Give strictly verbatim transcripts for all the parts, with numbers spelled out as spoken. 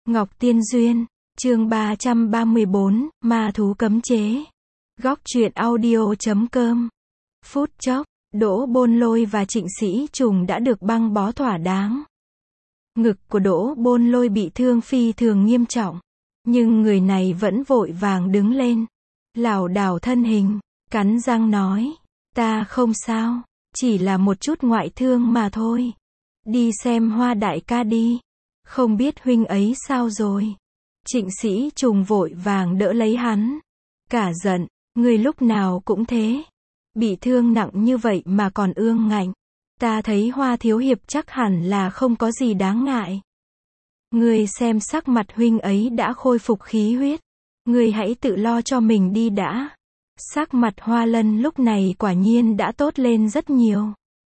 Ngọc Tiên Duyên, chương ba trăm ba mươi bốn, Ma thú cấm chế. Góc truyện audio chấm com. Phút chốc, Đỗ Bôn Lôi và Trịnh Sĩ Trùng đã được băng bó thỏa đáng. Ngực của Đỗ Bôn Lôi bị thương phi thường nghiêm trọng, nhưng người này vẫn vội vàng đứng lên, lảo đảo thân hình, cắn răng nói, ta không sao, chỉ là một chút ngoại thương mà thôi. Đi xem Hoa đại ca đi, không biết huynh ấy sao rồi. Trịnh Sĩ Trùng vội vàng đỡ lấy hắn, cả giận, người lúc nào cũng thế, bị thương nặng như vậy mà còn ương ngạnh. Ta thấy Hoa thiếu hiệp chắc hẳn là không có gì đáng ngại. Ngươi xem sắc mặt huynh ấy đã khôi phục khí huyết, ngươi hãy tự lo cho mình đi đã. Sắc mặt Hoa Lân lúc này quả nhiên đã tốt lên rất nhiều.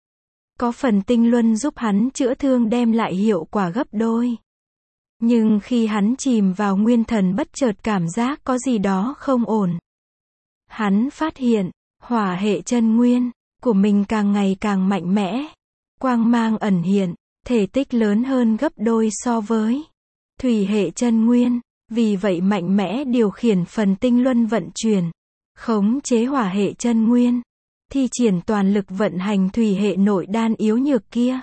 Có phần tinh luân giúp hắn chữa thương đem lại hiệu quả gấp đôi. Nhưng khi hắn chìm vào nguyên thần bất chợt cảm giác có gì đó không ổn. Hắn phát hiện, hỏa hệ chân nguyên của mình càng ngày càng mạnh mẽ. Quang mang ẩn hiện, thể tích lớn hơn gấp đôi so với thủy hệ chân nguyên. Vì vậy mạnh mẽ điều khiển phần tinh luân vận chuyển, khống chế hỏa hệ chân nguyên, thi triển toàn lực vận hành thủy hệ nội đan yếu nhược kia.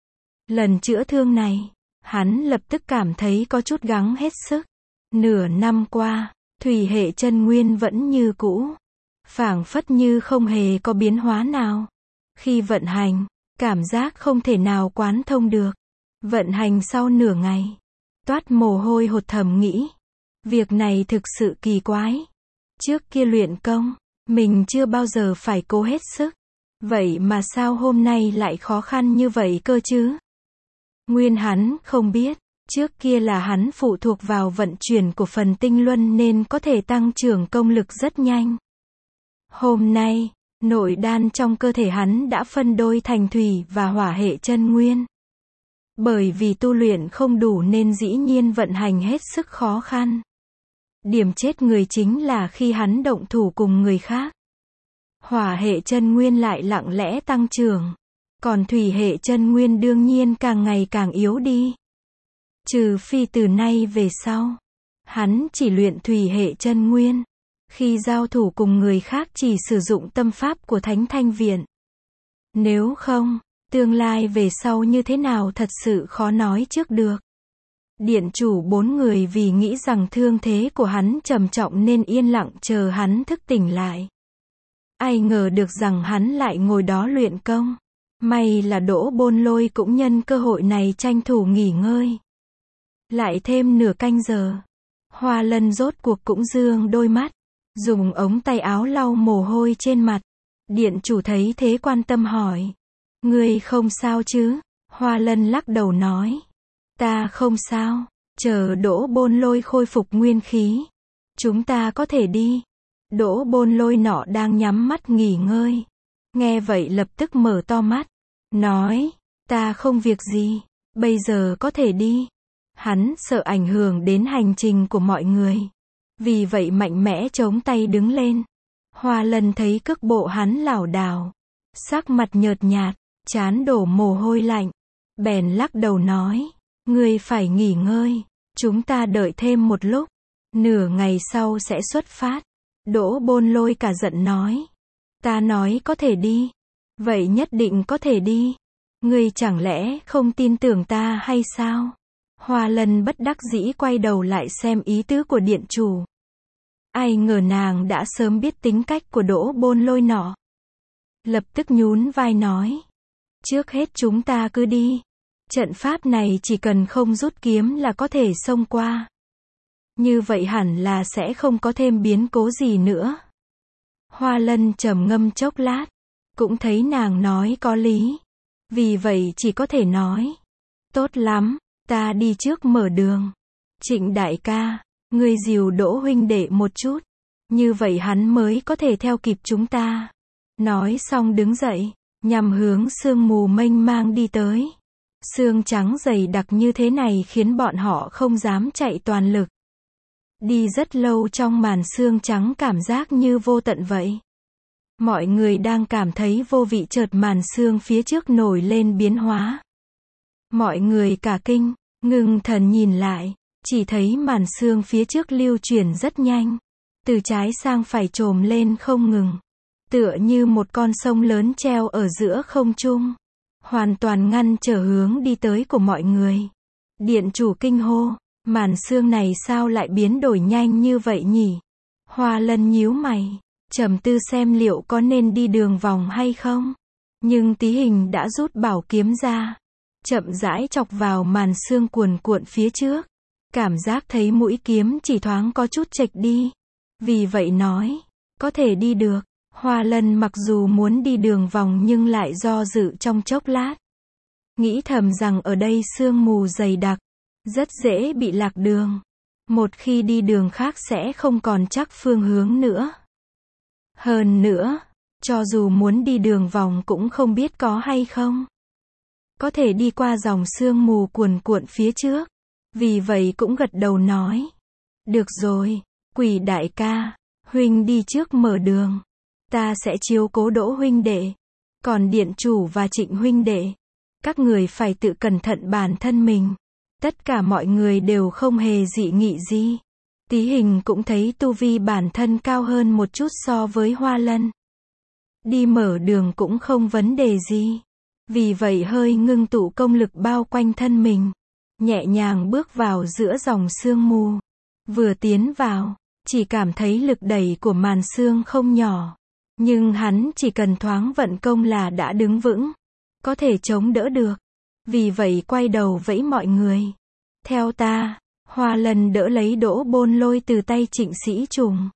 Lần chữa thương này, hắn lập tức cảm thấy có chút gắng hết sức. Nửa năm qua, thủy hệ chân nguyên vẫn như cũ, phảng phất như không hề có biến hóa nào. Khi vận hành, cảm giác không thể nào quán thông được. Vận hành sau nửa ngày, toát mồ hôi hột thầm nghĩ, việc này thực sự kỳ quái. Trước kia luyện công, mình chưa bao giờ phải cố hết sức. Vậy mà sao hôm nay lại khó khăn như vậy cơ chứ? Nguyên hắn không biết, trước kia là hắn phụ thuộc vào vận chuyển của phần tinh luân nên có thể tăng trưởng công lực rất nhanh. Hôm nay, nội đan trong cơ thể hắn đã phân đôi thành thủy và hỏa hệ chân nguyên. Bởi vì tu luyện không đủ nên dĩ nhiên vận hành hết sức khó khăn. Điểm chết người chính là khi hắn động thủ cùng người khác. Hỏa hệ chân nguyên lại lặng lẽ tăng trưởng. Còn thủy hệ chân nguyên đương nhiên càng ngày càng yếu đi. Trừ phi từ nay về sau, hắn chỉ luyện thủy hệ chân nguyên. Khi giao thủ cùng người khác chỉ sử dụng tâm pháp của Thánh Thanh Viện. Nếu không, tương lai về sau như thế nào thật sự khó nói trước được. Điện chủ bốn người vì nghĩ rằng thương thế của hắn trầm trọng nên yên lặng chờ hắn thức tỉnh lại. Ai ngờ được rằng hắn lại ngồi đó luyện công. May là Đỗ Bôn Lôi cũng nhân cơ hội này tranh thủ nghỉ ngơi. Lại thêm nửa canh giờ, Hoa Lân rốt cuộc cũng dương đôi mắt, dùng ống tay áo lau mồ hôi trên mặt. Điện chủ thấy thế quan tâm hỏi, ngươi không sao chứ? Hoa Lân lắc đầu nói, ta không sao, chờ Đỗ Bôn Lôi khôi phục nguyên khí, chúng ta có thể đi. Đỗ Bôn Lôi nọ đang nhắm mắt nghỉ ngơi, nghe vậy lập tức mở to mắt, nói, ta không việc gì, bây giờ có thể đi. Hắn sợ ảnh hưởng đến hành trình của mọi người, vì vậy mạnh mẽ chống tay đứng lên. Hoa Lân thấy cước bộ hắn lảo đảo, sắc mặt nhợt nhạt, trán đổ mồ hôi lạnh, bèn lắc đầu nói, ngươi phải nghỉ ngơi, chúng ta đợi thêm một lúc, nửa ngày sau sẽ xuất phát. Đỗ Bôn Lôi cả giận nói, ta nói có thể đi, vậy nhất định có thể đi, ngươi chẳng lẽ không tin tưởng ta hay sao? Hoa Lân bất đắc dĩ quay đầu lại xem ý tứ của điện chủ. Ai ngờ nàng đã sớm biết tính cách của Đỗ Bôn Lôi nọ. Lập tức nhún vai nói, trước hết chúng ta cứ đi, trận pháp này chỉ cần không rút kiếm là có thể xông qua. Như vậy hẳn là sẽ không có thêm biến cố gì nữa. Hoa Lân trầm ngâm chốc lát, cũng thấy nàng nói có lý. Vì vậy chỉ có thể nói, tốt lắm, ta đi trước mở đường. Trịnh đại ca, ngươi dìu Đỗ huynh đệ một chút, như vậy hắn mới có thể theo kịp chúng ta. Nói xong đứng dậy, nhằm hướng sương mù mênh mang đi tới. Sương trắng dày đặc như thế này khiến bọn họ không dám chạy toàn lực. Đi rất lâu trong màn sương trắng cảm giác như vô tận vậy. Mọi người đang cảm thấy vô vị chợt màn sương phía trước nổi lên biến hóa. Mọi người cả kinh, ngưng thần nhìn lại, chỉ thấy màn sương phía trước lưu chuyển rất nhanh, từ trái sang phải trồm lên không ngừng, tựa như một con sông lớn treo ở giữa không trung, hoàn toàn ngăn trở hướng đi tới của mọi người. Điện chủ kinh hô, màn sương này sao lại biến đổi nhanh như vậy nhỉ? Hoa Lân nhíu mày, trầm tư xem liệu có nên đi đường vòng hay không. Nhưng Tí Hình đã rút bảo kiếm ra, chậm rãi chọc vào màn sương cuồn cuộn phía trước. Cảm giác thấy mũi kiếm chỉ thoáng có chút chệch đi. Vì vậy nói, có thể đi được. Hoa Lân mặc dù muốn đi đường vòng nhưng lại do dự trong chốc lát. Nghĩ thầm rằng ở đây sương mù dày đặc, rất dễ bị lạc đường. Một khi đi đường khác sẽ không còn chắc phương hướng nữa. Hơn nữa, cho dù muốn đi đường vòng cũng không biết có hay không. Có thể đi qua dòng sương mù cuồn cuộn phía trước. Vì vậy cũng gật đầu nói. Được rồi, Quỷ đại ca, huynh đi trước mở đường. Ta sẽ chiếu cố Đỗ huynh đệ. Còn điện chủ và Trịnh huynh đệ, các người phải tự cẩn thận bản thân mình. Tất cả mọi người đều không hề dị nghị gì. Tí Hình cũng thấy tu vi bản thân cao hơn một chút so với Hoa Lân. Đi mở đường cũng không vấn đề gì. Vì vậy hơi ngưng tụ công lực bao quanh thân mình, nhẹ nhàng bước vào giữa dòng sương mù. Vừa tiến vào, chỉ cảm thấy lực đẩy của màn sương không nhỏ. Nhưng hắn chỉ cần thoáng vận công là đã đứng vững, có thể chống đỡ được. Vì vậy quay đầu vẫy mọi người. Theo ta. Hoa Lân đỡ lấy Đỗ Bôn Lôi từ tay Trịnh Sĩ Trùng.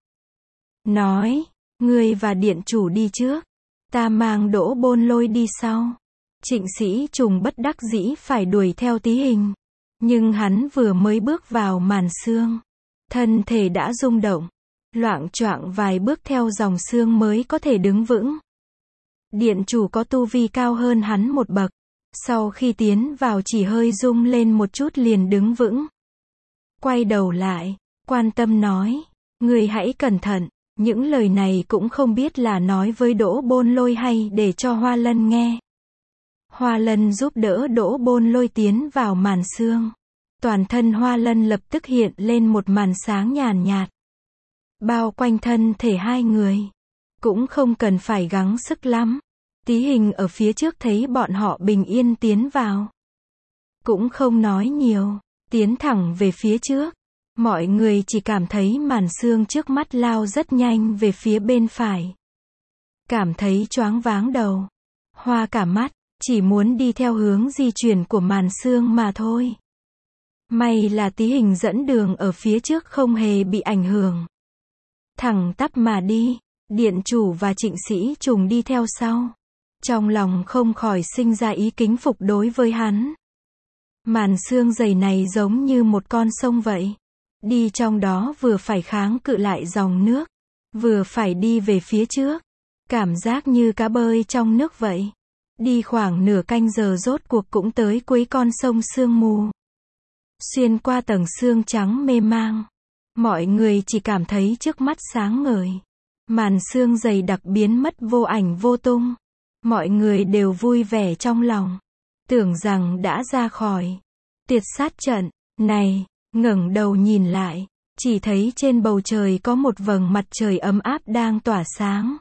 Nói, ngươi và điện chủ đi trước. Ta mang Đỗ Bôn Lôi đi sau. Trịnh Sĩ Trùng bất đắc dĩ phải đuổi theo Tí Hình. Nhưng hắn vừa mới bước vào màn sương, thân thể đã rung động, loạng choạng vài bước theo dòng sương mới có thể đứng vững. Điện chủ có tu vi cao hơn hắn một bậc, sau khi tiến vào chỉ hơi rung lên một chút liền đứng vững. Quay đầu lại, quan tâm nói, người hãy cẩn thận. Những lời này cũng không biết là nói với Đỗ Bôn Lôi hay để cho Hoa Lân nghe. Hoa Lân giúp đỡ Đỗ Bôn Lôi tiến vào màn sương. Toàn thân Hoa Lân lập tức hiện lên một màn sáng nhàn nhạt, bao quanh thân thể hai người. Cũng không cần phải gắng sức lắm. Tí Hình ở phía trước thấy bọn họ bình yên tiến vào, cũng không nói nhiều, tiến thẳng về phía trước. Mọi người chỉ cảm thấy màn sương trước mắt lao rất nhanh về phía bên phải. Cảm thấy choáng váng đầu, hoa cả mắt, chỉ muốn đi theo hướng di chuyển của màn sương mà thôi. May là Tí Hình dẫn đường ở phía trước không hề bị ảnh hưởng. Thẳng tắp mà đi, điện chủ và Trịnh Sĩ Trùng đi theo sau. Trong lòng không khỏi sinh ra ý kính phục đối với hắn. Màn sương dày này giống như một con sông vậy. Đi trong đó vừa phải kháng cự lại dòng nước, vừa phải đi về phía trước. Cảm giác như cá bơi trong nước vậy. Đi khoảng nửa canh giờ rốt cuộc cũng tới cuối con sông sương mù. Xuyên qua tầng sương trắng mê mang, mọi người chỉ cảm thấy trước mắt sáng ngời. Màn sương dày đặc biến mất vô ảnh vô tung. Mọi người đều vui vẻ trong lòng, tưởng rằng đã ra khỏi tuyệt sát trận. Này, ngẩng đầu nhìn lại, chỉ thấy trên bầu trời có một vầng mặt trời ấm áp đang tỏa sáng,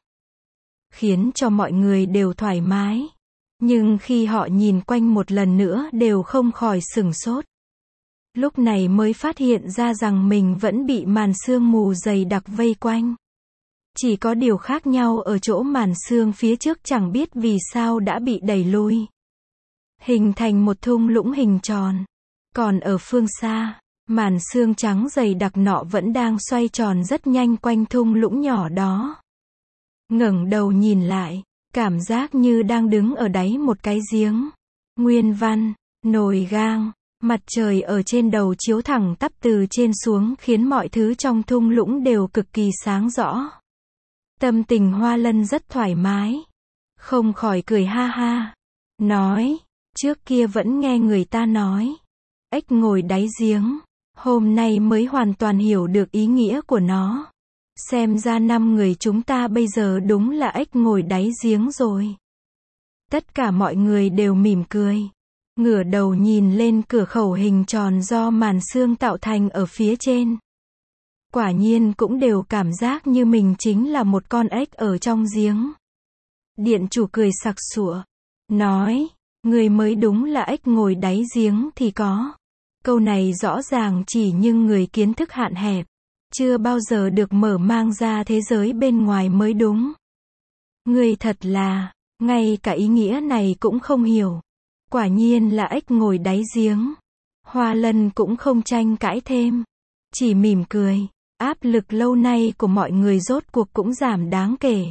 khiến cho mọi người đều thoải mái. Nhưng khi họ nhìn quanh một lần nữa đều không khỏi sửng sốt. Lúc này mới phát hiện ra rằng mình vẫn bị màn sương mù dày đặc vây quanh. Chỉ có điều khác nhau ở chỗ màn sương phía trước chẳng biết vì sao đã bị đẩy lui, hình thành một thung lũng hình tròn. Còn ở phương xa, màn sương trắng dày đặc nọ vẫn đang xoay tròn rất nhanh quanh thung lũng nhỏ đó. Ngẩng đầu nhìn lại, cảm giác như đang đứng ở đáy một cái giếng. Nguyên văn, nồi gang, mặt trời ở trên đầu chiếu thẳng tắp từ trên xuống khiến mọi thứ trong thung lũng đều cực kỳ sáng rõ. Tâm tình Hoa Lân rất thoải mái, không khỏi cười ha ha, nói, trước kia vẫn nghe người ta nói, ếch ngồi đáy giếng, hôm nay mới hoàn toàn hiểu được ý nghĩa của nó. Xem ra năm người chúng ta bây giờ đúng là ếch ngồi đáy giếng rồi. Tất cả mọi người đều mỉm cười. ngửa đầu nhìn lên cửa khẩu hình tròn do màn sương tạo thành ở phía trên. Quả nhiên cũng đều cảm giác như mình chính là một con ếch ở trong giếng. Điện chủ cười sặc sụa, nói, người mới đúng là ếch ngồi đáy giếng thì có. Câu này rõ ràng chỉ nhưng người kiến thức hạn hẹp, chưa bao giờ được mở mang ra thế giới bên ngoài mới đúng. Người thật là, ngay cả ý nghĩa này cũng không hiểu. Quả nhiên là ếch ngồi đáy giếng. Hoa Lân cũng không tranh cãi thêm, chỉ mỉm cười. Áp lực lâu nay của mọi người rốt cuộc cũng giảm đáng kể.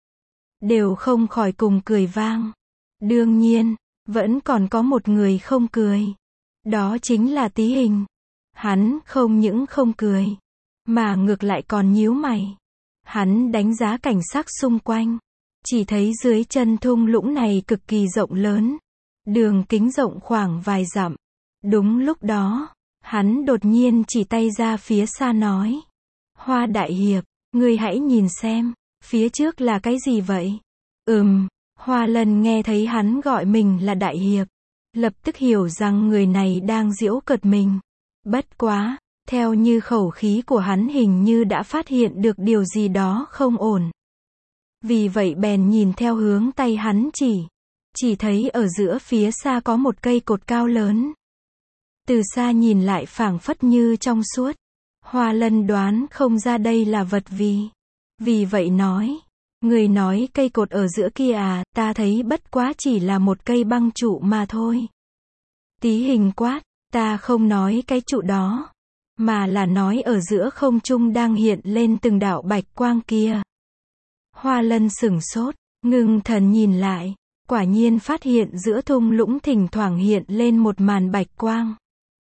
Đều không khỏi cùng cười vang. Đương nhiên, vẫn còn có một người không cười. Đó chính là Tí Hình. Hắn không những không cười, mà ngược lại còn nhíu mày. Hắn đánh giá cảnh sắc xung quanh. Chỉ thấy dưới chân thung lũng này cực kỳ rộng lớn. Đường kính rộng khoảng vài dặm. Đúng lúc đó, hắn đột nhiên chỉ tay ra phía xa nói. Hoa đại hiệp, ngươi hãy nhìn xem, phía trước là cái gì vậy? Ừm, Hoa Lân nghe thấy hắn gọi mình là đại hiệp, lập tức hiểu rằng người này đang giễu cợt mình. Bất quá, theo như khẩu khí của hắn hình như đã phát hiện được điều gì đó không ổn. Vì vậy bèn nhìn theo hướng tay hắn chỉ, chỉ thấy ở giữa phía xa có một cây cột cao lớn. Từ xa nhìn lại phảng phất như trong suốt. Hoa Lân đoán không ra đây là vật gì. Vì vậy nói, người nói cây cột ở giữa kia à, ta thấy bất quá chỉ là một cây băng trụ mà thôi. Tí Hình quát, ta không nói cái trụ đó, mà là nói ở giữa không trung đang hiện lên từng đạo bạch quang kia. Hoa Lân sửng sốt, ngưng thần nhìn lại, quả nhiên phát hiện giữa thung lũng thỉnh thoảng hiện lên một màn bạch quang.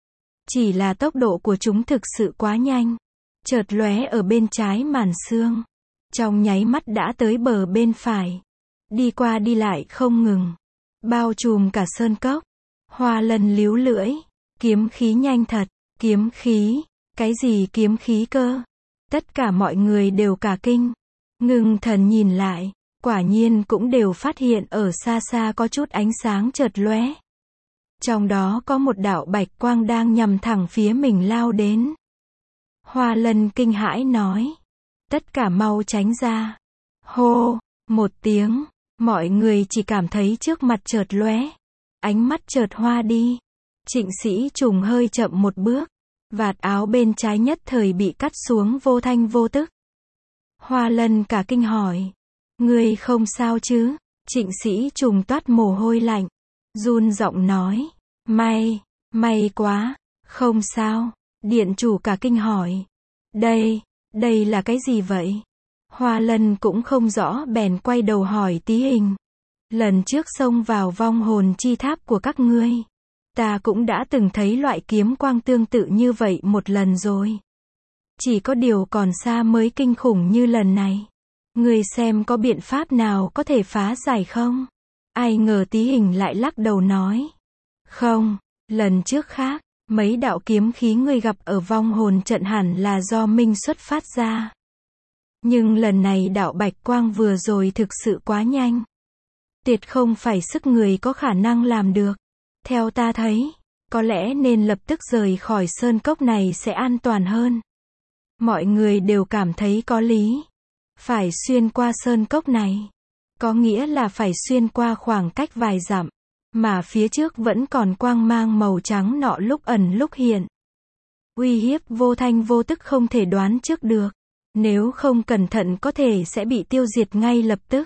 Chỉ là tốc độ của chúng thực sự quá nhanh. Chợt lóe ở bên trái màn sương. Trong nháy mắt đã tới bờ bên phải. Đi qua đi lại không ngừng. Bao trùm cả sơn cốc. Hoa Lân líu lưỡi. Kiếm khí nhanh thật. Kiếm khí. Cái gì kiếm khí cơ? Tất cả mọi người đều cả kinh. Ngưng thần nhìn lại. Quả nhiên cũng đều phát hiện ở xa xa có chút ánh sáng chợt lóe. Trong đó có một đạo bạch quang đang nhằm thẳng phía mình lao đến. Hoa Lân kinh hãi nói. Tất cả mau tránh ra. Hô, một tiếng, mọi người chỉ cảm thấy trước mặt chợt lóe. Ánh mắt chợt hoa đi. Trịnh Sĩ Trùng hơi chậm một bước. Vạt áo bên trái nhất thời bị cắt xuống vô thanh vô tức. Hoa Lân cả kinh hỏi. Ngươi không sao chứ? Trịnh Sĩ Trùng toát mồ hôi lạnh. Run giọng nói. May, may quá, không sao. Điện chủ cả kinh hỏi. Đây, đây là cái gì vậy? Hoa Lân cũng không rõ bèn quay đầu hỏi Tí Hình. Lần trước xông vào vong hồn chi tháp của các ngươi, ta cũng đã từng thấy loại kiếm quang tương tự như vậy một lần rồi. Chỉ có điều còn xa mới kinh khủng như lần này. Ngươi xem có biện pháp nào có thể phá giải không? Ai ngờ Tí Hình lại lắc đầu nói. Không, lần trước khác, mấy đạo kiếm khí ngươi gặp ở vong hồn trận hẳn là do Minh xuất phát ra. Nhưng lần này đạo bạch quang vừa rồi thực sự quá nhanh. Tuyệt không phải sức người có khả năng làm được. Theo ta thấy, có lẽ nên lập tức rời khỏi sơn cốc này sẽ an toàn hơn. Mọi người đều cảm thấy có lý. Phải xuyên qua sơn cốc này. Có nghĩa là phải xuyên qua khoảng cách vài dặm. Mà phía trước vẫn còn quang mang màu trắng nọ lúc ẩn lúc hiện. Uy hiếp vô thanh vô tức không thể đoán trước được. Nếu không cẩn thận có thể sẽ bị tiêu diệt ngay lập tức.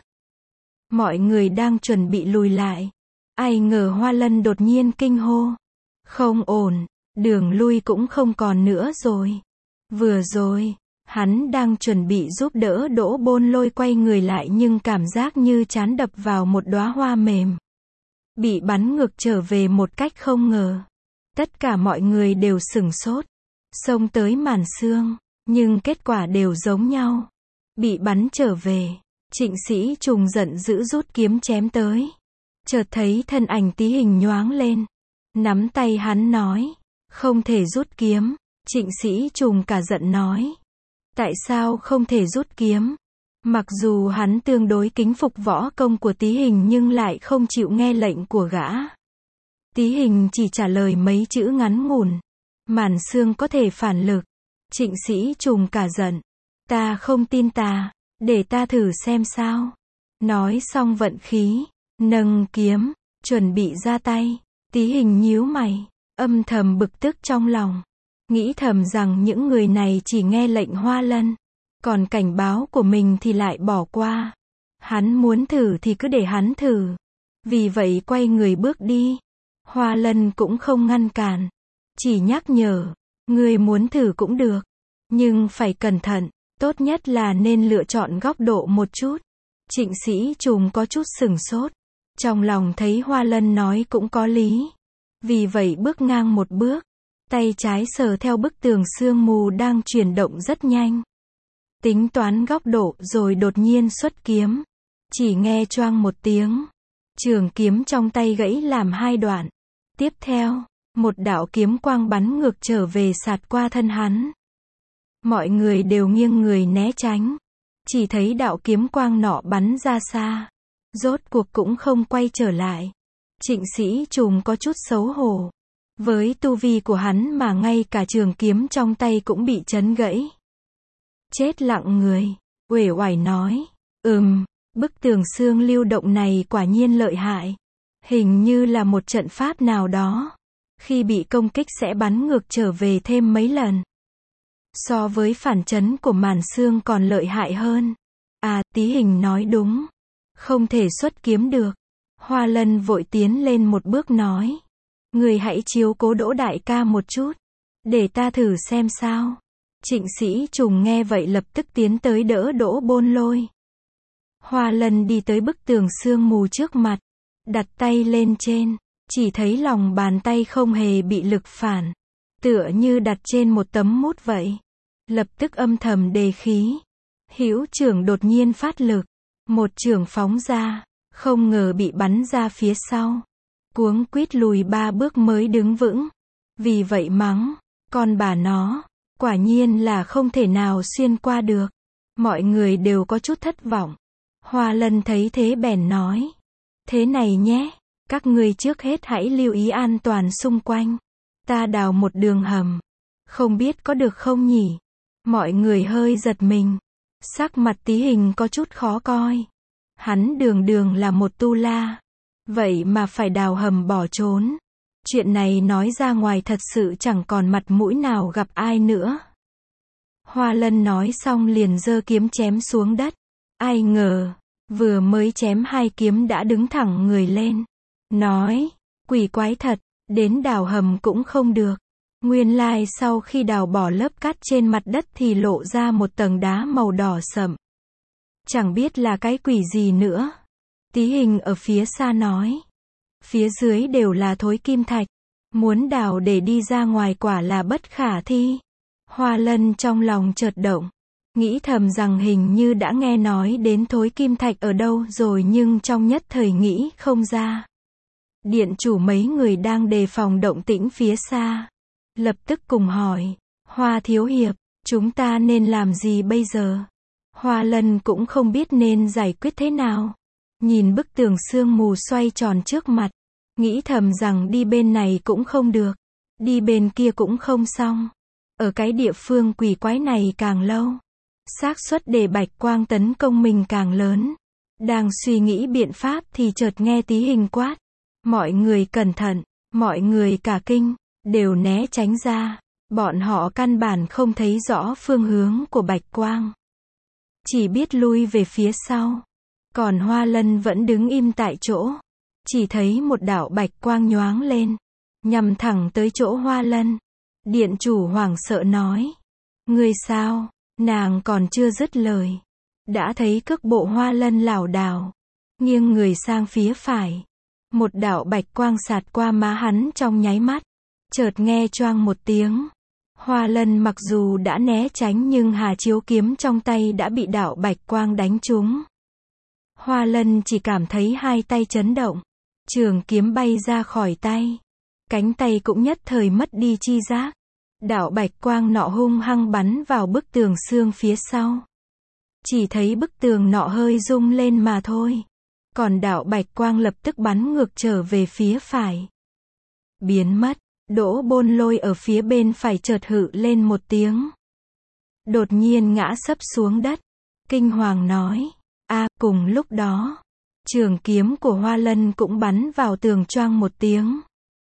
Mọi người đang chuẩn bị lùi lại. Ai ngờ Hoa Lân đột nhiên kinh hô. Không ổn, đường lui cũng không còn nữa rồi. Vừa rồi, hắn đang chuẩn bị giúp đỡ Đỗ Bôn Lôi quay người lại nhưng cảm giác như trán đập vào một đóa hoa mềm. Bị bắn ngược trở về một cách không ngờ. Tất cả mọi người đều sửng sốt. Xông tới màn sương, nhưng kết quả đều giống nhau. Bị bắn trở về. Trịnh Sĩ Trùng giận dữ rút kiếm chém tới. Chợt thấy thân ảnh Tí Hình nhoáng lên. Nắm tay hắn nói. Không thể rút kiếm. Trịnh Sĩ Trùng cả giận nói. Tại sao không thể rút kiếm? Mặc dù hắn tương đối kính phục võ công của Tí Hình nhưng lại không chịu nghe lệnh của gã. Tí Hình chỉ trả lời mấy chữ ngắn ngủn. Màn xương có thể phản lực. Trịnh Sĩ Trùng cả giận. Ta không tin tà, để ta thử xem sao. Nói xong vận khí, nâng kiếm, chuẩn bị ra tay. Tí Hình nhíu mày, âm thầm bực tức trong lòng. Nghĩ thầm rằng những người này chỉ nghe lệnh Hoa Lân, còn cảnh báo của mình thì lại bỏ qua. Hắn muốn thử thì cứ để hắn thử. Vì vậy quay người bước đi. Hoa Lân cũng không ngăn cản, chỉ nhắc nhở, người muốn thử cũng được, nhưng phải cẩn thận, tốt nhất là nên lựa chọn góc độ một chút. Trịnh Sĩ Trùng có chút sửng sốt, trong lòng thấy Hoa Lân nói cũng có lý. Vì vậy bước ngang một bước, tay trái sờ theo bức tường sương mù đang chuyển động rất nhanh. Tính toán góc độ rồi đột nhiên xuất kiếm. Chỉ nghe choang một tiếng, trường kiếm trong tay gãy làm hai đoạn. Tiếp theo, một đạo kiếm quang bắn ngược trở về sạt qua thân hắn. Mọi người đều nghiêng người né tránh. Chỉ thấy đạo kiếm quang nọ bắn ra xa. Rốt cuộc cũng không quay trở lại. Trịnh Sĩ Trùng có chút xấu hổ. Với tu vi của hắn mà ngay cả trường kiếm trong tay cũng bị chấn gãy. Chết lặng người, uể oải nói. Ừm, bức tường xương lưu động này quả nhiên lợi hại. Hình như là một trận pháp nào đó. Khi bị công kích sẽ bắn ngược trở về thêm mấy lần. So với phản chấn của màn xương còn lợi hại hơn. À, Tí Hình nói đúng. Không thể xuất kiếm được. Hoa Lân vội tiến lên một bước nói. Người hãy chiếu cố Đỗ đại ca một chút. Để ta thử xem sao. Trịnh Sĩ Trùng nghe vậy lập tức tiến tới đỡ Đỗ Bôn Lôi. Hoa Lân đi tới bức tường sương mù trước mặt. Đặt tay lên trên. Chỉ thấy lòng bàn tay không hề bị lực phản. Tựa như đặt trên một tấm mút vậy. Lập tức âm thầm đề khí. Hữu trưởng đột nhiên phát lực. Một chưởng phóng ra. Không ngờ bị bắn ra phía sau. Cuống quýt lùi ba bước mới đứng vững. Vì vậy mắng. Con bà nó. Quả nhiên là không thể nào xuyên qua được. Mọi người đều có chút thất vọng. Hoa Lân thấy thế bèn nói. Thế này nhé. Các ngươi trước hết hãy lưu ý an toàn xung quanh. Ta đào một đường hầm. Không biết có được không nhỉ? Mọi người hơi giật mình. Sắc mặt Tí Hình có chút khó coi. Hắn đường đường là một tu la. Vậy mà phải đào hầm bỏ trốn. Chuyện này nói ra ngoài thật sự chẳng còn mặt mũi nào gặp ai nữa. Hoa Lân nói xong liền giơ kiếm chém xuống đất. Ai ngờ, vừa mới chém hai kiếm đã đứng thẳng người lên. Nói, quỷ quái thật, đến đào hầm cũng không được. Nguyên lai sau khi đào bỏ lớp cát trên mặt đất thì lộ ra một tầng đá màu đỏ sậm. Chẳng biết là cái quỷ gì nữa. Tí Hình ở phía xa nói. Phía dưới đều là thối kim thạch. Muốn đào để đi ra ngoài quả là bất khả thi. Hoa Lân trong lòng chợt động. Nghĩ thầm rằng hình như đã nghe nói đến thối kim thạch ở đâu rồi nhưng trong nhất thời nghĩ không ra. Điện chủ mấy người đang đề phòng động tĩnh phía xa. Lập tức cùng hỏi. Hoa thiếu hiệp, chúng ta nên làm gì bây giờ? Hoa Lân cũng không biết nên giải quyết thế nào. Nhìn bức tường sương mù xoay tròn trước mặt. Nghĩ thầm rằng đi bên này cũng không được. Đi bên kia cũng không xong. Ở cái địa phương quỷ quái này càng lâu. Xác suất để bạch quang tấn công mình càng lớn. Đang suy nghĩ biện pháp thì chợt nghe Tí Hình quát. Mọi người cẩn thận. Mọi người cả kinh. Đều né tránh ra. Bọn họ căn bản không thấy rõ phương hướng của bạch quang. Chỉ biết lui về phía sau. Còn Hoa Lân vẫn đứng im tại chỗ. Chỉ thấy một đạo bạch quang nhoáng lên. Nhằm thẳng tới chỗ Hoa Lân. Điện chủ hoảng sợ nói. Ngươi sao? Nàng còn chưa dứt lời. Đã thấy cước bộ Hoa Lân lảo đảo. Nghiêng người sang phía phải. Một đạo bạch quang sạt qua má hắn trong nháy mắt. Chợt nghe choang một tiếng. Hoa Lân mặc dù đã né tránh nhưng hà chiếu kiếm trong tay đã bị đạo bạch quang đánh trúng. Hoa Lân chỉ cảm thấy hai tay chấn động. Trường kiếm bay ra khỏi tay. Cánh tay cũng nhất thời mất đi chi giác. Đạo bạch quang nọ hung hăng bắn vào bức tường xương phía sau. Chỉ thấy bức tường nọ hơi rung lên mà thôi. Còn đạo bạch quang lập tức bắn ngược trở về phía phải. biến mất. Đỗ Bôn Lôi ở phía bên phải chợt hự lên một tiếng. Đột nhiên ngã sấp xuống đất. Kinh hoàng nói. A, cùng lúc đó, trường kiếm của Hoa Lân cũng bắn vào tường choang một tiếng.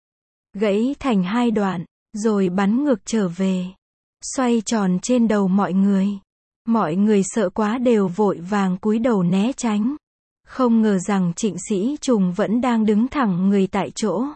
Gãy thành hai đoạn, rồi bắn ngược trở về. Xoay tròn trên đầu mọi người. Mọi người sợ quá đều vội vàng cúi đầu né tránh. Không ngờ rằng Trịnh Sĩ Trùng vẫn đang đứng thẳng người tại chỗ.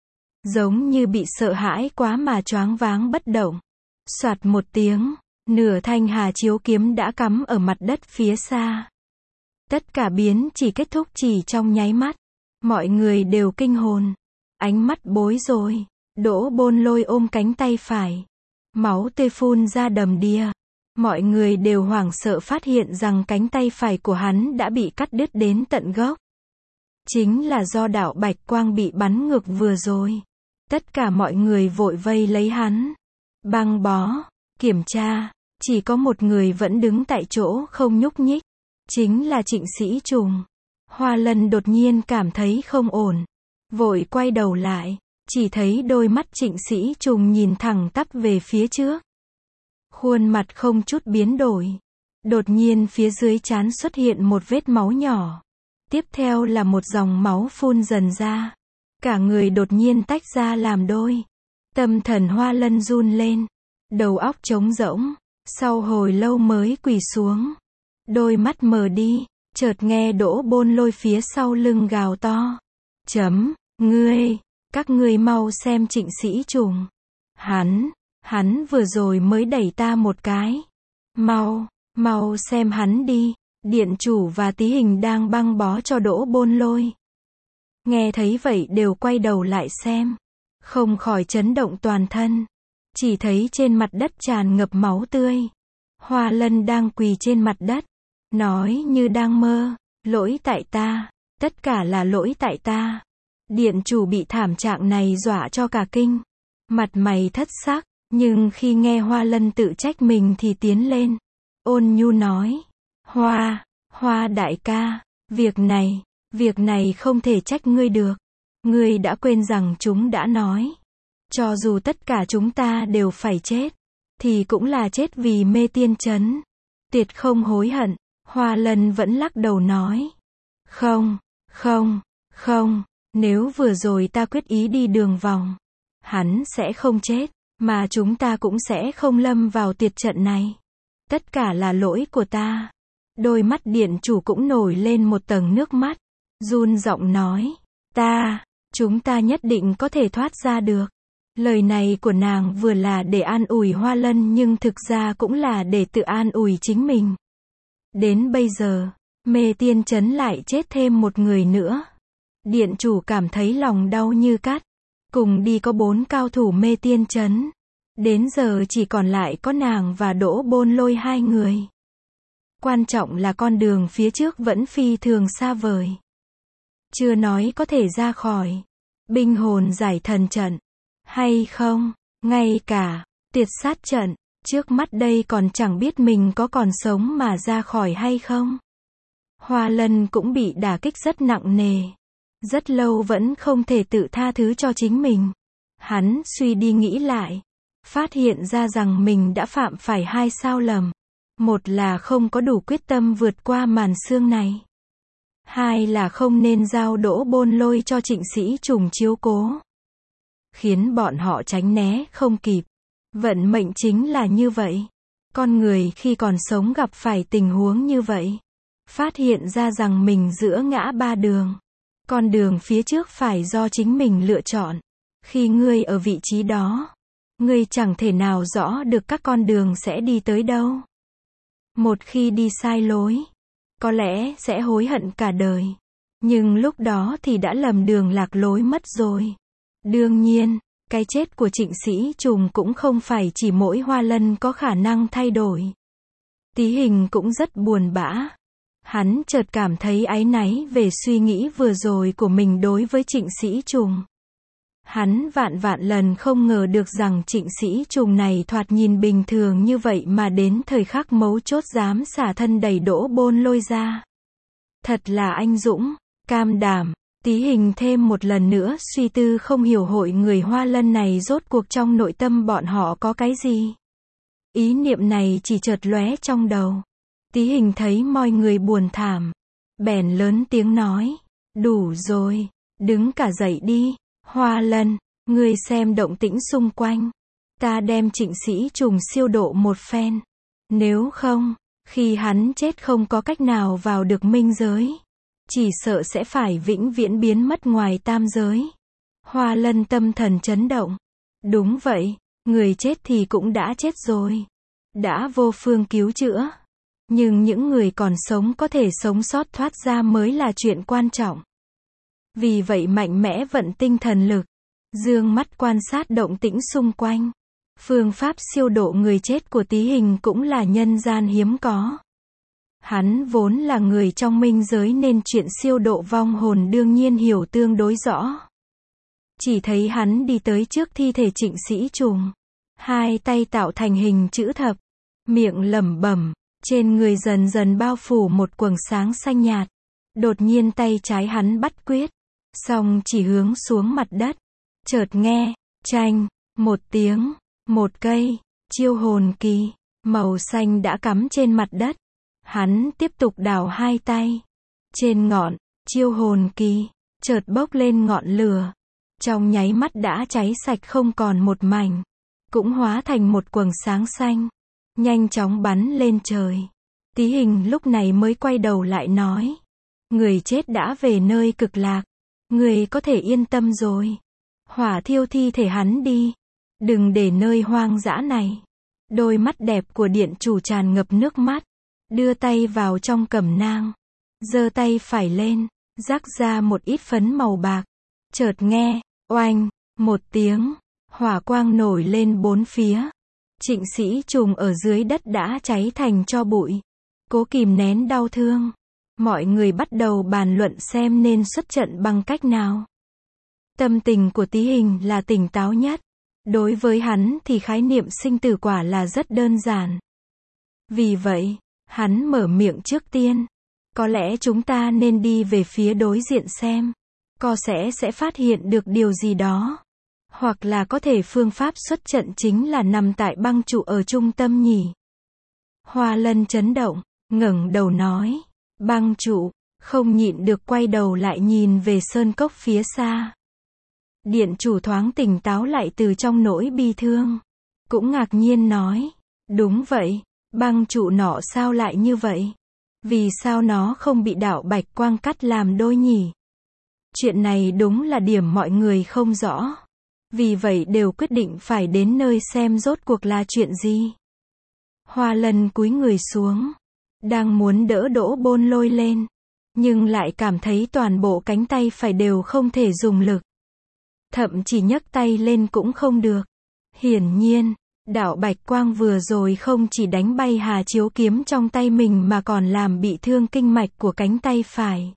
Giống như bị sợ hãi quá mà choáng váng bất động. Soạt một tiếng, nửa thanh hà chiếu kiếm đã cắm ở mặt đất phía xa. Tất cả biến chỉ kết thúc chỉ trong nháy mắt. Mọi người đều kinh hồn. Ánh mắt bối rối. Đỗ Bôn Lôi ôm cánh tay phải. Máu tươi phun ra đầm đìa. Mọi người đều hoảng sợ phát hiện rằng cánh tay phải của hắn đã bị cắt đứt đến tận gốc. Chính là do đạo bạch quang bị bắn ngược vừa rồi. Tất cả mọi người vội vây lấy hắn. Băng bó, kiểm tra. Chỉ có một người vẫn đứng tại chỗ không nhúc nhích. Chính là Trịnh Sĩ Trùng. Hoa Lân đột nhiên cảm thấy không ổn. Vội quay đầu lại. Chỉ thấy đôi mắt Trịnh Sĩ Trùng nhìn thẳng tắp về phía trước. Khuôn mặt không chút biến đổi. Đột nhiên phía dưới trán xuất hiện một vết máu nhỏ. Tiếp theo là một dòng máu phun dần ra. Cả người đột nhiên tách ra làm đôi. Tâm thần Hoa Lân run lên. Đầu óc trống rỗng. Sau hồi lâu mới quỳ xuống. Đôi mắt mờ đi. Chợt nghe Đỗ Bôn Lôi phía sau lưng gào to. Chấm, ngươi, các ngươi mau xem Trịnh Sĩ Trùng. Hắn, hắn vừa rồi mới đẩy ta một cái. Mau, mau xem hắn đi. Điện chủ và Tí Hình đang băng bó cho Đỗ Bôn Lôi. Nghe thấy vậy đều quay đầu lại xem. Không khỏi chấn động toàn thân. Chỉ thấy trên mặt đất tràn ngập máu tươi. Hoa Lân đang quỳ trên mặt đất. Nói như đang mơ. Lỗi tại ta. Tất cả là lỗi tại ta. Điện chủ bị thảm trạng này dọa cho cả kinh. Mặt mày thất sắc. Nhưng khi nghe Hoa Lân tự trách mình thì tiến lên. Ôn nhu nói. Hoa, Hoa đại ca. Việc này, việc này không thể trách ngươi được. Ngươi đã quên rằng chúng đã nói. Cho dù tất cả chúng ta đều phải chết. Thì cũng là chết vì mê tiên trấn. Tuyệt không hối hận. Hoa Lân vẫn lắc đầu nói. Không, không, không. Nếu vừa rồi ta quyết ý đi đường vòng. Hắn sẽ không chết. Mà chúng ta cũng sẽ không lâm vào tuyệt trận này. Tất cả là lỗi của ta. Đôi mắt điện chủ cũng nổi lên một tầng nước mắt. Run giọng nói. Ta, chúng ta nhất định có thể thoát ra được. Lời này của nàng vừa là để an ủi Hoa Lân nhưng thực ra cũng là để tự an ủi chính mình. Đến bây giờ, mê tiên trấn lại chết thêm một người nữa. Điện chủ cảm thấy lòng đau như cắt. Cùng đi có bốn cao thủ mê tiên trấn. Đến giờ chỉ còn lại có nàng và Đỗ Bôn Lôi hai người. Quan trọng là con đường phía trước vẫn phi thường xa vời. Chưa nói có thể ra khỏi binh hồn giải thần trận. Hay không, ngay cả tiệt sát trận. Trước mắt đây còn chẳng biết mình có còn sống mà ra khỏi hay không. Hoa Lân cũng bị đả kích rất nặng nề. Rất lâu vẫn không thể tự tha thứ cho chính mình. Hắn suy đi nghĩ lại. Phát hiện ra rằng mình đã phạm phải hai sai lầm. Một là không có đủ quyết tâm vượt qua màn sương này. Hai là không nên giao Đỗ Bôn Lôi cho Trịnh Sĩ Trùng chiếu cố. Khiến bọn họ tránh né không kịp. Vận mệnh chính là như vậy. Con người khi còn sống gặp phải tình huống như vậy. Phát hiện ra rằng mình giữa ngã ba đường. Con đường phía trước phải do chính mình lựa chọn. Khi ngươi ở vị trí đó, ngươi chẳng thể nào rõ được các con đường sẽ đi tới đâu. Một khi đi sai lối, có lẽ sẽ hối hận cả đời. Nhưng lúc đó thì đã lầm đường lạc lối mất rồi. Đương nhiên, cái chết của Trịnh Sĩ Trùng cũng không phải chỉ mỗi Hoa Lân có khả năng thay đổi. Tí Hình cũng rất buồn bã. Hắn chợt cảm thấy áy náy về suy nghĩ vừa rồi của mình đối với Trịnh Sĩ Trùng. Hắn vạn vạn lần không ngờ được rằng Trịnh Sĩ Trùng này thoạt nhìn bình thường như vậy mà đến thời khắc mấu chốt dám xả thân đẩy Đỗ Bôn Lôi ra. Thật là anh dũng, cam đảm, Tí Hình thêm một lần nữa suy tư không hiểu hội người Hoa Lân này rốt cuộc trong nội tâm bọn họ có cái gì. Ý niệm này chỉ chợt lóe trong đầu. Tí Hình thấy mọi người buồn thảm. Bèn lớn tiếng nói. Đủ rồi, đứng cả dậy đi. Hoa Lân, ngươi xem động tĩnh xung quanh. Ta đem Trịnh Sĩ Trùng siêu độ một phen. Nếu không, khi hắn chết không có cách nào vào được minh giới. Chỉ sợ sẽ phải vĩnh viễn biến mất ngoài tam giới. Hoa Lân tâm thần chấn động. Đúng vậy, người chết thì cũng đã chết rồi. Đã vô phương cứu chữa. Nhưng những người còn sống có thể sống sót thoát ra mới là chuyện quan trọng. Vì vậy mạnh mẽ vận tinh thần lực. Dương mắt quan sát động tĩnh xung quanh. Phương pháp siêu độ người chết của Tí Hình cũng là nhân gian hiếm có. Hắn vốn là người trong minh giới nên chuyện siêu độ vong hồn đương nhiên hiểu tương đối rõ. Chỉ thấy hắn đi tới trước thi thể Trịnh Sĩ Trùng. Hai tay tạo thành hình chữ thập. Miệng lẩm bẩm. Trên người dần dần bao phủ một quầng sáng xanh nhạt. Đột nhiên tay trái hắn bắt quyết. Xong chỉ hướng xuống mặt đất. Chợt nghe, chanh, một tiếng, một cây, chiêu hồn kỳ, màu xanh đã cắm trên mặt đất. Hắn tiếp tục đào hai tay. Trên ngọn, chiêu hồn kỳ, chợt bốc lên ngọn lửa. Trong nháy mắt đã cháy sạch không còn một mảnh. Cũng hóa thành một quầng sáng xanh. Nhanh chóng bắn lên trời. Tí Hình lúc này mới quay đầu lại nói. Người chết đã về nơi cực lạc. Người có thể yên tâm rồi. Hỏa thiêu thi thể hắn đi. Đừng để nơi hoang dã này. Đôi mắt đẹp của điện chủ tràn ngập nước mắt. Đưa tay vào trong cẩm nang. Giơ tay phải lên. Rắc ra một ít phấn màu bạc. Chợt nghe, oanh, một tiếng. Hỏa quang nổi lên bốn phía. Trịnh Sĩ Trùng ở dưới đất đã cháy thành tro bụi. Cố kìm nén đau thương. Mọi người bắt đầu bàn luận xem nên xuất trận bằng cách nào. Tâm tình của Tí Hình là tỉnh táo nhất. Đối với hắn thì khái niệm sinh tử quả là rất đơn giản. Vì vậy, hắn mở miệng trước tiên. Có lẽ chúng ta nên đi về phía đối diện xem. Có sẽ sẽ phát hiện được điều gì đó. Hoặc là có thể phương pháp xuất trận chính là nằm tại băng trụ ở trung tâm nhỉ. Hoa Lân chấn động, ngẩng đầu nói. Băng trụ, không nhịn được quay đầu lại nhìn về sơn cốc phía xa. Điện chủ thoáng tỉnh táo lại từ trong nỗi bi thương. Cũng ngạc nhiên nói. Đúng vậy, băng trụ nọ sao lại như vậy? Vì sao nó không bị đạo bạch quang cắt làm đôi nhỉ? Chuyện này đúng là điểm mọi người không rõ. Vì vậy đều quyết định phải đến nơi xem rốt cuộc là chuyện gì. Hoa Lân cúi người xuống. Đang muốn đỡ Đỗ Bôn Lôi lên. Nhưng lại cảm thấy toàn bộ cánh tay phải đều không thể dùng lực. Thậm chỉ nhấc tay lên cũng không được. Hiển nhiên, đạo bạch quang vừa rồi không chỉ đánh bay Hà Chiếu kiếm trong tay mình mà còn làm bị thương kinh mạch của cánh tay phải.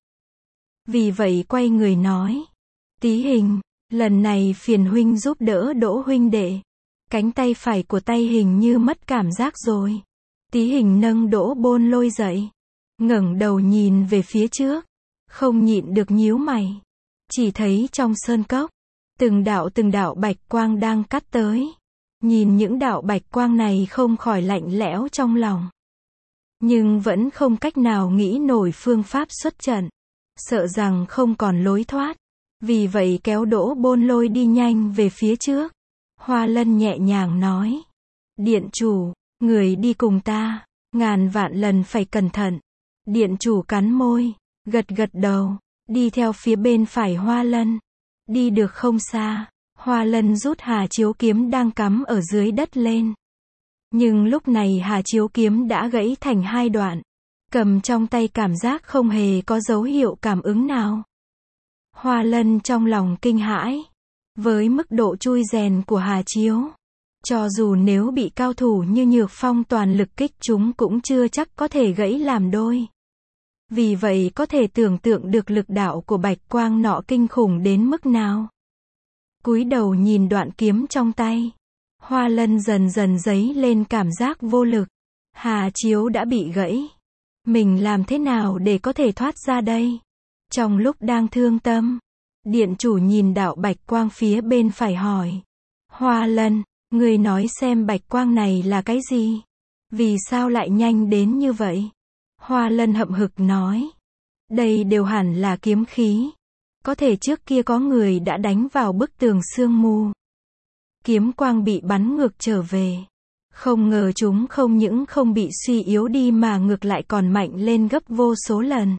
Vì vậy quay người nói. Tí Hình, lần này phiền huynh giúp đỡ Đỗ huynh đệ. Cánh tay phải của tay hình như mất cảm giác rồi. Tí Hình nâng Đỗ Bôn Lôi dậy. Ngẩng đầu nhìn về phía trước. Không nhịn được nhíu mày. Chỉ thấy trong sơn cốc. Từng đạo từng đạo bạch quang đang cắt tới. Nhìn những đạo bạch quang này không khỏi lạnh lẽo trong lòng. Nhưng vẫn không cách nào nghĩ nổi phương pháp xuất trận. Sợ rằng không còn lối thoát. Vì vậy kéo Đỗ Bôn Lôi đi nhanh về phía trước. Hoa Lân nhẹ nhàng nói. Điện chủ, người đi cùng ta. Ngàn vạn lần phải cẩn thận. Điện chủ cắn môi. Gật gật đầu. Đi theo phía bên phải Hoa Lân. Đi được không xa. Hoa Lân rút Hà Chiếu kiếm đang cắm ở dưới đất lên. Nhưng lúc này Hà Chiếu kiếm đã gãy thành hai đoạn. Cầm trong tay cảm giác không hề có dấu hiệu cảm ứng nào. Hoa Lân trong lòng kinh hãi. Với mức độ chui rèn của Hà Chiếu. Cho dù nếu bị cao thủ như Nhược Phong toàn lực kích chúng cũng chưa chắc có thể gãy làm đôi. Vì vậy có thể tưởng tượng được lực đạo của bạch quang nọ kinh khủng đến mức nào. Cúi đầu nhìn đoạn kiếm trong tay. Hoa Lân dần dần dấy lên cảm giác vô lực. Hà Chiếu đã bị gãy. Mình làm thế nào để có thể thoát ra đây? Trong lúc đang thương tâm, điện chủ nhìn đạo bạch quang phía bên phải hỏi. Hoa Lân, người nói xem bạch quang này là cái gì? Vì sao lại nhanh đến như vậy? Hoa Lân hậm hực nói. Đây đều hẳn là kiếm khí. Có thể trước kia có người đã đánh vào bức tường sương mù. Kiếm quang bị bắn ngược trở về. Không ngờ chúng không những không bị suy yếu đi mà ngược lại còn mạnh lên gấp vô số lần.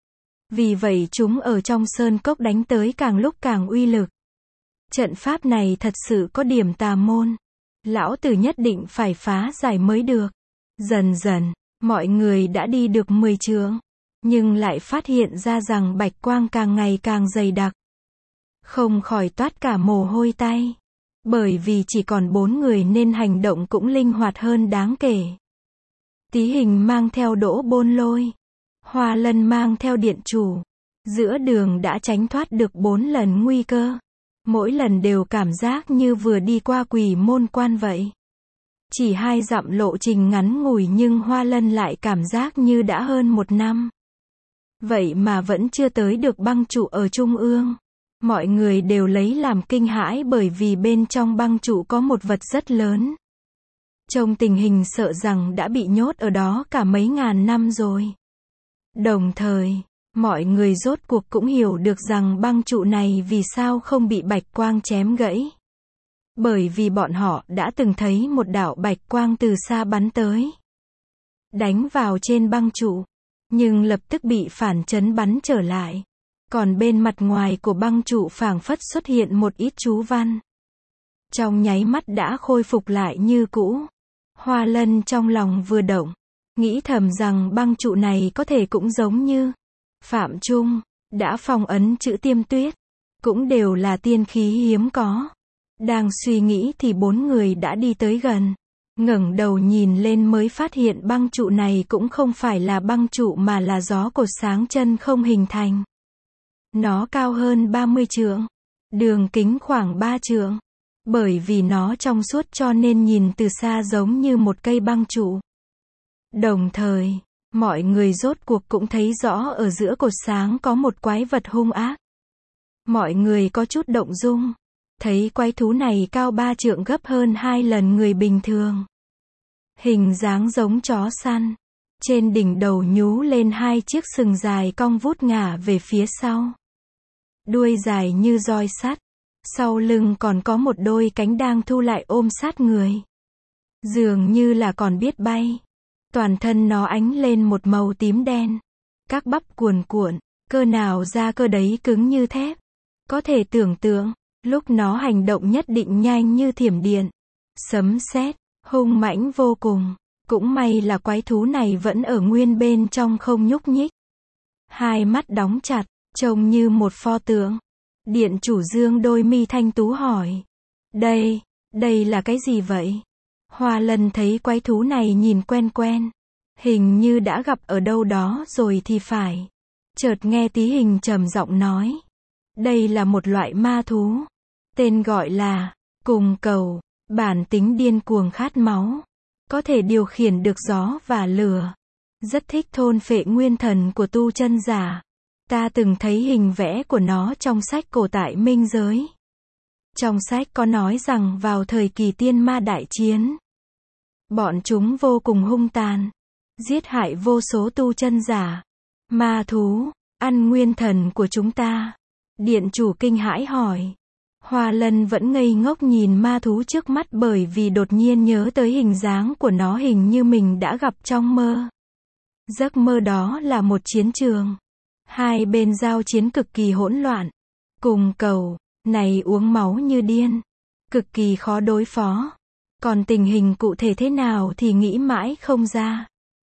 Vì vậy chúng ở trong sơn cốc đánh tới càng lúc càng uy lực. Trận pháp này thật sự có điểm tà môn. Lão tử nhất định phải phá giải mới được. Dần dần, mọi người đã đi được mười trượng, nhưng lại phát hiện ra rằng bạch quang càng ngày càng dày đặc. Không khỏi toát cả mồ hôi tay. Bởi vì chỉ còn bốn người nên hành động cũng linh hoạt hơn đáng kể. Tí Hình mang theo Đỗ Bôn Lôi. Hoa Lân mang theo điện chủ. Giữa đường đã tránh thoát được bốn lần nguy cơ. Mỗi lần đều cảm giác như vừa đi qua quỷ môn quan vậy. Chỉ hai dặm lộ trình ngắn ngủi nhưng Hoa Lân lại cảm giác như đã hơn một năm. Vậy mà vẫn chưa tới được băng trụ ở trung ương. Mọi người đều lấy làm kinh hãi bởi vì bên trong băng trụ có một vật rất lớn. Trông tình hình sợ rằng đã bị nhốt ở đó cả mấy ngàn năm rồi. Đồng thời, mọi người rốt cuộc cũng hiểu được rằng băng trụ này vì sao không bị bạch quang chém gãy. Bởi vì bọn họ đã từng thấy một đạo bạch quang từ xa bắn tới. Đánh vào trên băng trụ. Nhưng lập tức bị phản chấn bắn trở lại. Còn bên mặt ngoài của băng trụ phảng phất xuất hiện một ít chú văn. Trong nháy mắt đã khôi phục lại như cũ. Hoa Lân trong lòng vừa động. Nghĩ thầm rằng băng trụ này có thể cũng giống như Phạm Trung, đã phong ấn chữ Tiêm Tuyết. Cũng đều là tiên khí hiếm có. Đang suy nghĩ thì bốn người đã đi tới gần. Ngẩng đầu nhìn lên mới phát hiện băng trụ này cũng không phải là băng trụ mà là gió cột sáng chân không hình thành. Nó cao hơn ba mươi trượng. Đường kính khoảng ba trượng. Bởi vì nó trong suốt cho nên nhìn từ xa giống như một cây băng trụ. Đồng thời, mọi người rốt cuộc cũng thấy rõ ở giữa cột sáng có một quái vật hung ác. Mọi người có chút động dung. Thấy quái thú này cao ba trượng gấp hơn hai lần người bình thường. Hình dáng giống chó săn. Trên đỉnh đầu nhú lên hai chiếc sừng dài cong vút ngả về phía sau. Đuôi dài như roi sắt. Sau lưng còn có một đôi cánh đang thu lại ôm sát người. Dường như là còn biết bay. Toàn thân nó ánh lên một màu tím đen. Các bắp cuồn cuộn, cơ nào ra cơ đấy cứng như thép. Có thể tưởng tượng, lúc nó hành động nhất định nhanh như thiểm điện. Sấm sét, hung mãnh vô cùng. Cũng may là quái thú này vẫn ở nguyên bên trong không nhúc nhích. Hai mắt đóng chặt, trông như một pho tượng. Điện chủ dương đôi mi thanh tú hỏi. Đây, đây là cái gì vậy? Hoa Lân thấy quái thú này nhìn quen quen. Hình như đã gặp ở đâu đó rồi thì phải. Chợt nghe Tí Hình trầm giọng nói. Đây là một loại ma thú. Tên gọi là Cùng Cầu. Bản tính điên cuồng khát máu. Có thể điều khiển được gió và lửa. Rất thích thôn phệ nguyên thần của tu chân giả. Ta từng thấy hình vẽ của nó trong sách cổ tại Minh Giới. Trong sách có nói rằng vào thời kỳ tiên ma đại chiến, bọn chúng vô cùng hung tàn, giết hại vô số tu chân giả. Ma thú, ăn nguyên thần của chúng ta. Điện chủ kinh hãi hỏi. Hoa Lân vẫn ngây ngốc nhìn ma thú trước mắt bởi vì đột nhiên nhớ tới hình dáng của nó hình như mình đã gặp trong mơ. Giấc mơ đó là một chiến trường. Hai bên giao chiến cực kỳ hỗn loạn. Cùng Cầu này uống máu như điên. Cực kỳ khó đối phó. Còn tình hình cụ thể thế nào thì nghĩ mãi không ra.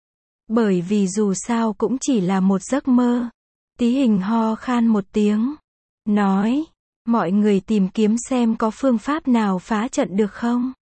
Bởi vì dù sao cũng chỉ là một giấc mơ. Tí Hình ho khan một tiếng. Nói, mọi người tìm kiếm xem có phương pháp nào phá trận được không?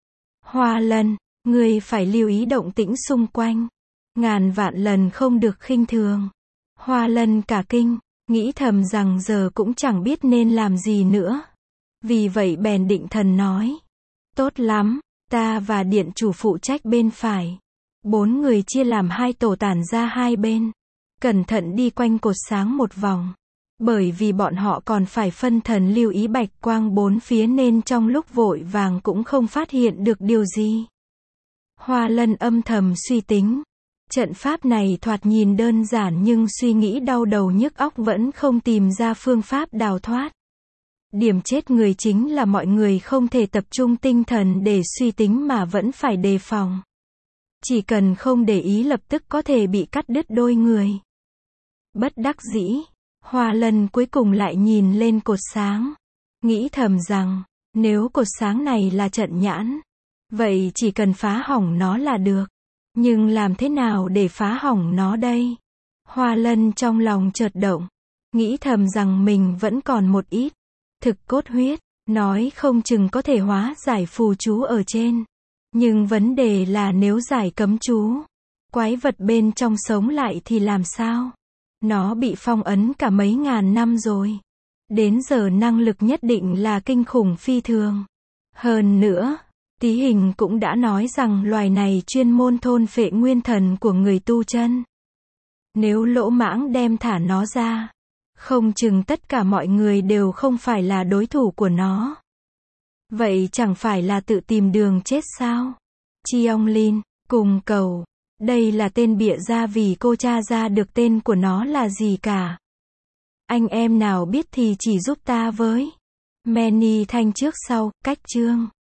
Hoa Lân, người phải lưu ý động tĩnh xung quanh. Ngàn vạn lần không được khinh thường. Hoa Lân cả kinh, nghĩ thầm rằng giờ cũng chẳng biết nên làm gì nữa. Vì vậy bèn định thần nói. Tốt lắm, ta và điện chủ phụ trách bên phải. Bốn người chia làm hai tổ tản ra hai bên. cẩn thận đi quanh cột sáng một vòng. Bởi vì bọn họ còn phải phân thần lưu ý bạch quang bốn phía nên trong lúc vội vàng cũng không phát hiện được điều gì. Hoa Lân âm thầm suy tính. Trận pháp này thoạt nhìn đơn giản nhưng suy nghĩ đau đầu nhức óc vẫn không tìm ra phương pháp đào thoát. Điểm chết người chính là mọi người không thể tập trung tinh thần để suy tính mà vẫn phải đề phòng. Chỉ cần không để ý lập tức có thể bị cắt đứt đôi người. Bất đắc dĩ, Hoa Lân cuối cùng lại nhìn lên cột sáng. Nghĩ thầm rằng, nếu cột sáng này là trận nhãn, vậy chỉ cần phá hỏng nó là được. Nhưng làm thế nào để phá hỏng nó đây? Hoa Lân trong lòng chợt động. Nghĩ thầm rằng mình vẫn còn một ít thực cốt huyết, nói không chừng có thể hóa giải phù chú ở trên. Nhưng vấn đề là nếu giải cấm chú, quái vật bên trong sống lại thì làm sao? Nó bị phong ấn cả mấy ngàn năm rồi. Đến giờ năng lực nhất định là kinh khủng phi thường. Hơn nữa, Tí Hình cũng đã nói rằng loài này chuyên môn thôn phệ nguyên thần của người tu chân. Nếu lỗ mãng đem thả nó ra, không chừng tất cả mọi người đều không phải là đối thủ của nó. Vậy chẳng phải là tự tìm đường chết sao? Chiong Lin, cùng cầu. Đây là tên bịa ra vì cô tra ra được tên của nó là gì cả. Anh em nào biết thì chỉ giúp ta với. Manny Thanh trước sau, cách chương.